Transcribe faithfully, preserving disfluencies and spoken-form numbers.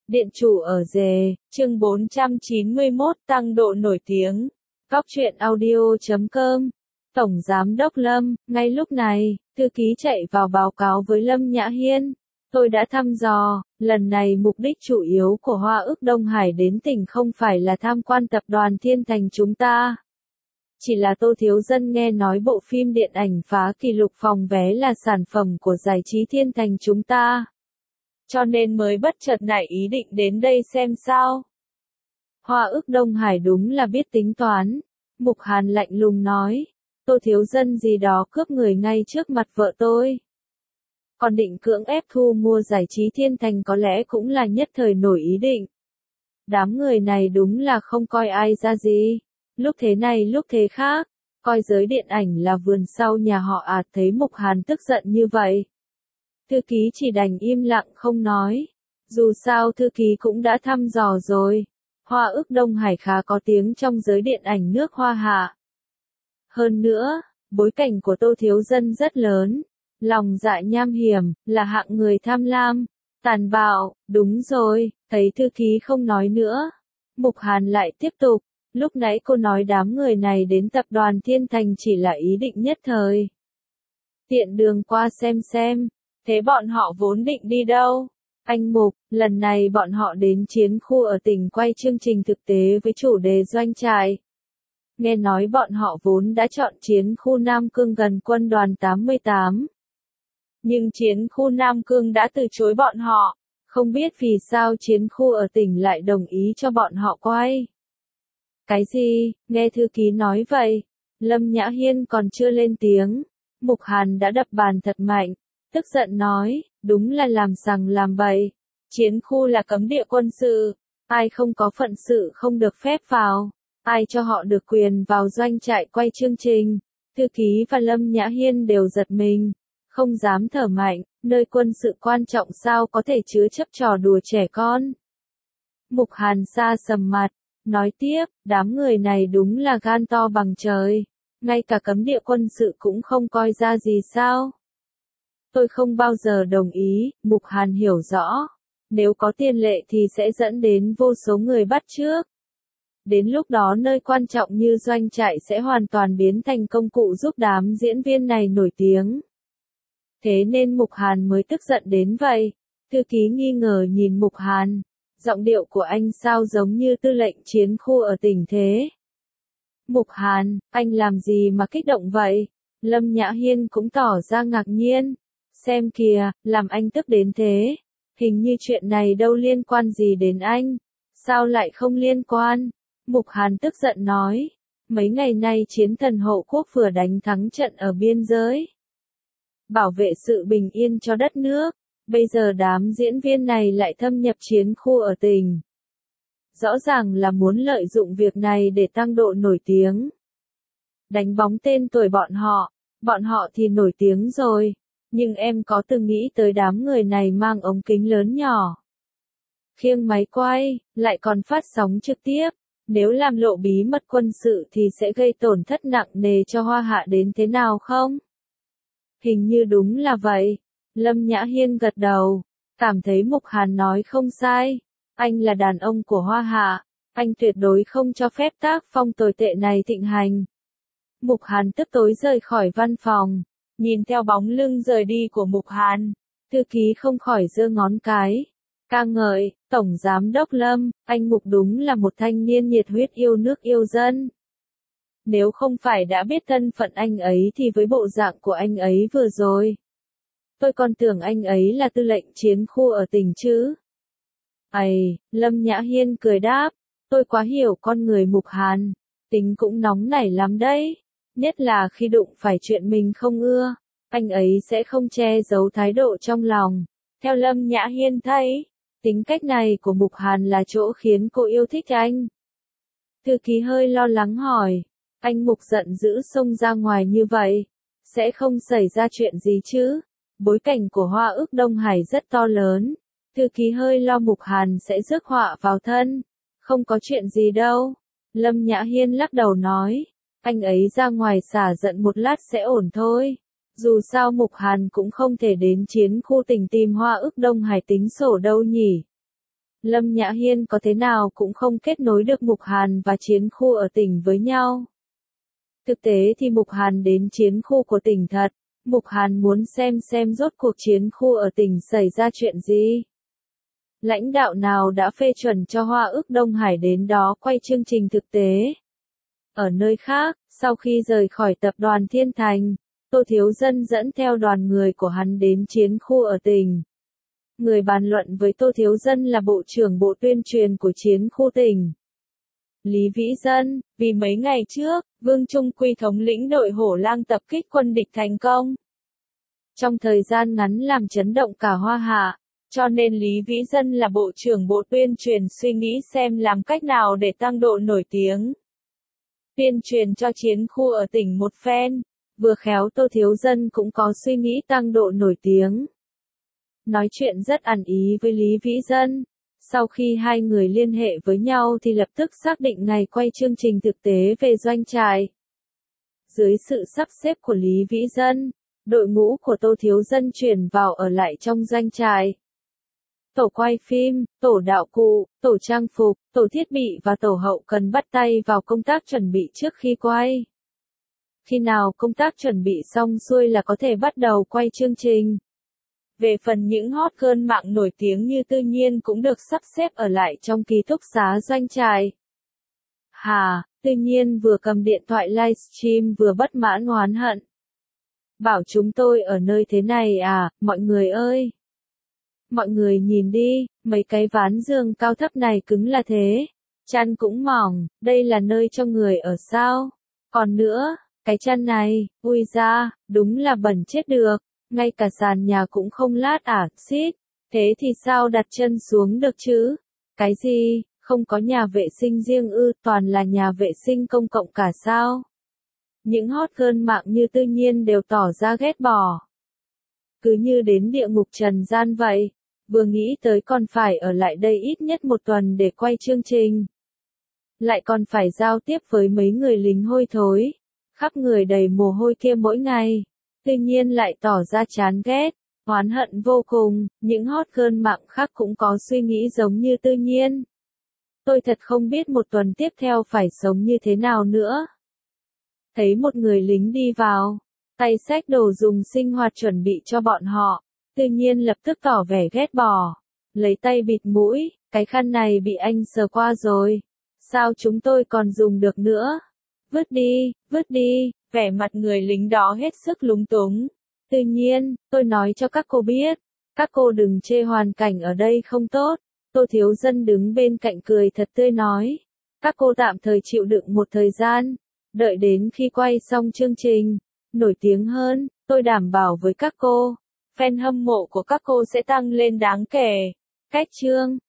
Điện chủ ở dề, chương bốn trăm chín mươi mốt tăng độ nổi tiếng. Góc truyện audio chấm com. Tổng Giám đốc Lâm, ngay lúc này, thư ký chạy vào báo cáo với Lâm Nhã Hiên. Tôi đã thăm dò, lần này mục đích chủ yếu của Hoa ức Đông Hải đến tỉnh không phải là tham quan tập đoàn Thiên Thành chúng ta. Chỉ là Tô Thiếu Dân nghe nói bộ phim điện ảnh phá kỷ lục phòng vé là sản phẩm của giải trí Thiên Thành chúng ta. Cho nên mới bất chợt nảy ý định đến đây xem sao. Hoa ức Đông Hải đúng là biết tính toán. Mục Hàn lạnh lùng nói. Tô Thiếu Dân gì đó cướp người ngay trước mặt vợ tôi. Còn định cưỡng ép thu mua giải trí Thiên Thành có lẽ cũng là nhất thời nổi ý định. Đám người này đúng là không coi ai ra gì. Lúc thế này lúc thế khác. Coi giới điện ảnh là vườn sau nhà họ ạt thấy Mục Hàn tức giận như vậy. Thư ký chỉ đành im lặng không nói. Dù sao thư ký cũng đã thăm dò rồi. Hoa ức Đông Hải khá có tiếng trong giới điện ảnh nước Hoa Hạ. Hơn nữa, bối cảnh của Tô Thiếu Dân rất lớn. Lòng dạ nham hiểm, là hạng người tham lam, tàn bạo, đúng rồi, thấy thư ký không nói nữa. Mục Hàn lại tiếp tục, lúc nãy cô nói đám người này đến tập đoàn Thiên Thành chỉ là ý định nhất thời. Tiện đường qua xem xem. Thế bọn họ vốn định đi đâu? Anh Mục, lần này bọn họ đến chiến khu ở tỉnh quay chương trình thực tế với chủ đề doanh trại. Nghe nói bọn họ vốn đã chọn chiến khu Nam Cương gần quân đoàn tám mươi tám. Nhưng chiến khu Nam Cương đã từ chối bọn họ. Không biết vì sao chiến khu ở tỉnh lại đồng ý cho bọn họ quay. Cái gì? Nghe thư ký nói vậy. Lâm Nhã Hiên còn chưa lên tiếng. Mục Hàn đã đập bàn thật mạnh. Tức giận nói, đúng là làm sằng làm bậy. Chiến khu là cấm địa quân sự. Ai không có phận sự không được phép vào. Ai cho họ được quyền vào doanh trại quay chương trình. Thư ký và Lâm Nhã Hiên đều giật mình. Không dám thở mạnh, nơi quân sự quan trọng sao có thể chứa chấp trò đùa trẻ con. Mục Hàn sa sầm mặt, nói tiếp, đám người này đúng là gan to bằng trời. Ngay cả cấm địa quân sự cũng không coi ra gì sao. Tôi không bao giờ đồng ý, Mục Hàn hiểu rõ. Nếu có tiền lệ thì sẽ dẫn đến vô số người bắt chước. Đến lúc đó nơi quan trọng như doanh trại sẽ hoàn toàn biến thành công cụ giúp đám diễn viên này nổi tiếng. Thế nên Mục Hàn mới tức giận đến vậy. Thư ký nghi ngờ nhìn Mục Hàn. Giọng điệu của anh sao giống như tư lệnh chiến khu ở tỉnh thế. Mục Hàn, anh làm gì mà kích động vậy? Lâm Nhã Hiên cũng tỏ ra ngạc nhiên. Xem kìa, làm anh tức đến thế. Hình như chuyện này đâu liên quan gì đến anh. Sao lại không liên quan? Mục Hàn tức giận nói. Mấy ngày nay chiến thần hộ quốc vừa đánh thắng trận ở biên giới. Bảo vệ sự bình yên cho đất nước. Bây giờ đám diễn viên này lại thâm nhập chiến khu ở tỉnh. Rõ ràng là muốn lợi dụng việc này để tăng độ nổi tiếng. Đánh bóng tên tuổi bọn họ. Bọn họ thì nổi tiếng rồi. Nhưng em có từng nghĩ tới đám người này mang ống kính lớn nhỏ. Khiêng máy quay, lại còn phát sóng trực tiếp. Nếu làm lộ bí mật quân sự thì sẽ gây tổn thất nặng nề cho Hoa Hạ đến thế nào không? Hình như đúng là vậy. Lâm Nhã Hiên gật đầu. Cảm thấy Mục Hàn nói không sai. Anh là đàn ông của Hoa Hạ. Anh tuyệt đối không cho phép tác phong tồi tệ này thịnh hành. Mục Hàn tức tối rời khỏi văn phòng. Nhìn theo bóng lưng rời đi của Mục Hàn. Thư ký không khỏi giơ ngón cái. Ca ngợi, Tổng Giám đốc Lâm, anh Mục đúng là một thanh niên nhiệt huyết yêu nước yêu dân. Nếu không phải đã biết thân phận anh ấy thì với bộ dạng của anh ấy vừa rồi. Tôi còn tưởng anh ấy là tư lệnh chiến khu ở tỉnh chứ. Ây, Lâm Nhã Hiên cười đáp, tôi quá hiểu con người Mục Hàn. Tính cũng nóng nảy lắm đấy. Nhất là khi đụng phải chuyện mình không ưa. Anh ấy sẽ không che giấu thái độ trong lòng. Theo Lâm Nhã Hiên thấy. Tính cách này của Mục Hàn là chỗ khiến cô yêu thích anh. Thư ký hơi lo lắng hỏi. Anh Mục giận dữ xông ra ngoài như vậy. Sẽ không xảy ra chuyện gì chứ? Bối cảnh của Hoa ức Đông Hải rất to lớn. Thư ký hơi lo Mục Hàn sẽ rước họa vào thân. Không có chuyện gì đâu. Lâm Nhã Hiên lắc đầu nói. Anh ấy ra ngoài xả giận một lát sẽ ổn thôi. Dù sao Mục Hàn cũng không thể đến chiến khu tỉnh tìm Hoa ức Đông Hải tính sổ đâu nhỉ. Lâm Nhã Hiên có thế nào cũng không kết nối được Mục Hàn và chiến khu ở tỉnh với nhau. Thực tế thì Mục Hàn đến chiến khu của tỉnh thật, Mục Hàn muốn xem xem rốt cuộc chiến khu ở tỉnh xảy ra chuyện gì. Lãnh đạo nào đã phê chuẩn cho Hoa ước Đông Hải đến đó quay chương trình thực tế. Ở nơi khác, sau khi rời khỏi tập đoàn Thiên Thành, Tô Thiếu Dân dẫn theo đoàn người của hắn đến chiến khu ở tỉnh. Người bàn luận với Tô Thiếu Dân là Bộ trưởng Bộ Tuyên truyền của chiến khu tỉnh. Lý Vĩ Dân, vì mấy ngày trước, Vương Trung Quy thống lĩnh đội Hổ Lang tập kích quân địch thành công. Trong thời gian ngắn làm chấn động cả Hoa Hạ, cho nên Lý Vĩ Dân là Bộ trưởng Bộ Tuyên truyền suy nghĩ xem làm cách nào để tăng độ nổi tiếng. Tuyên truyền cho chiến khu ở tỉnh một phen, vừa khéo Tô Thiếu Dân cũng có suy nghĩ tăng độ nổi tiếng. Nói chuyện rất ẩn ý với Lý Vĩ Dân. Sau khi hai người liên hệ với nhau thì lập tức xác định ngày quay chương trình thực tế về doanh trại. Dưới sự sắp xếp của Lý Vĩ Dân, đội ngũ của Tô Thiếu Dân chuyển vào ở lại trong doanh trại. Tổ quay phim, tổ đạo cụ, tổ trang phục, tổ thiết bị và tổ hậu cần bắt tay vào công tác chuẩn bị trước khi quay. Khi nào công tác chuẩn bị xong xuôi là có thể bắt đầu quay chương trình. Về phần những hot girl mạng nổi tiếng như Tư Nhiên cũng được sắp xếp ở lại trong ký túc xá doanh trại. Hà, Tư Nhiên vừa cầm điện thoại livestream vừa bất mãn oán hận. Bảo chúng tôi ở nơi thế này à, mọi người ơi. Mọi người nhìn đi, mấy cái ván giường cao thấp này cứng là thế. Chăn cũng mỏng, đây là nơi cho người ở sao. Còn nữa, cái chăn này, ui da, đúng là bẩn chết được. Ngay cả sàn nhà cũng không lát à, xít. Thế thì sao đặt chân xuống được chứ? Cái gì, không có nhà vệ sinh riêng ư, toàn là nhà vệ sinh công cộng cả sao? Những hot girl mạng như Tư Nhiên đều tỏ ra ghét bỏ. Cứ như đến địa ngục trần gian vậy. Vừa nghĩ tới còn phải ở lại đây ít nhất một tuần để quay chương trình. Lại còn phải giao tiếp với mấy người lính hôi thối. Khắp người đầy mồ hôi kia mỗi ngày. Tuy nhiên lại tỏ ra chán ghét, oán hận vô cùng, những hot girl mạng khác cũng có suy nghĩ giống như Tư Nhiên. Tôi thật không biết một tuần tiếp theo phải sống như thế nào nữa. Thấy một người lính đi vào, tay xách đồ dùng sinh hoạt chuẩn bị cho bọn họ, Tư Nhiên lập tức tỏ vẻ ghét bỏ, lấy tay bịt mũi, cái khăn này bị anh sờ qua rồi, sao chúng tôi còn dùng được nữa? Vứt đi, vứt đi. Vẻ mặt người lính đó hết sức lúng túng. Tự nhiên, tôi nói cho các cô biết, các cô đừng chê hoàn cảnh ở đây không tốt. Tô Thiếu Dân đứng bên cạnh cười thật tươi nói. Các cô tạm thời chịu đựng một thời gian, đợi đến khi quay xong chương trình, nổi tiếng hơn, tôi đảm bảo với các cô, fan hâm mộ của các cô sẽ tăng lên đáng kể. Cách chương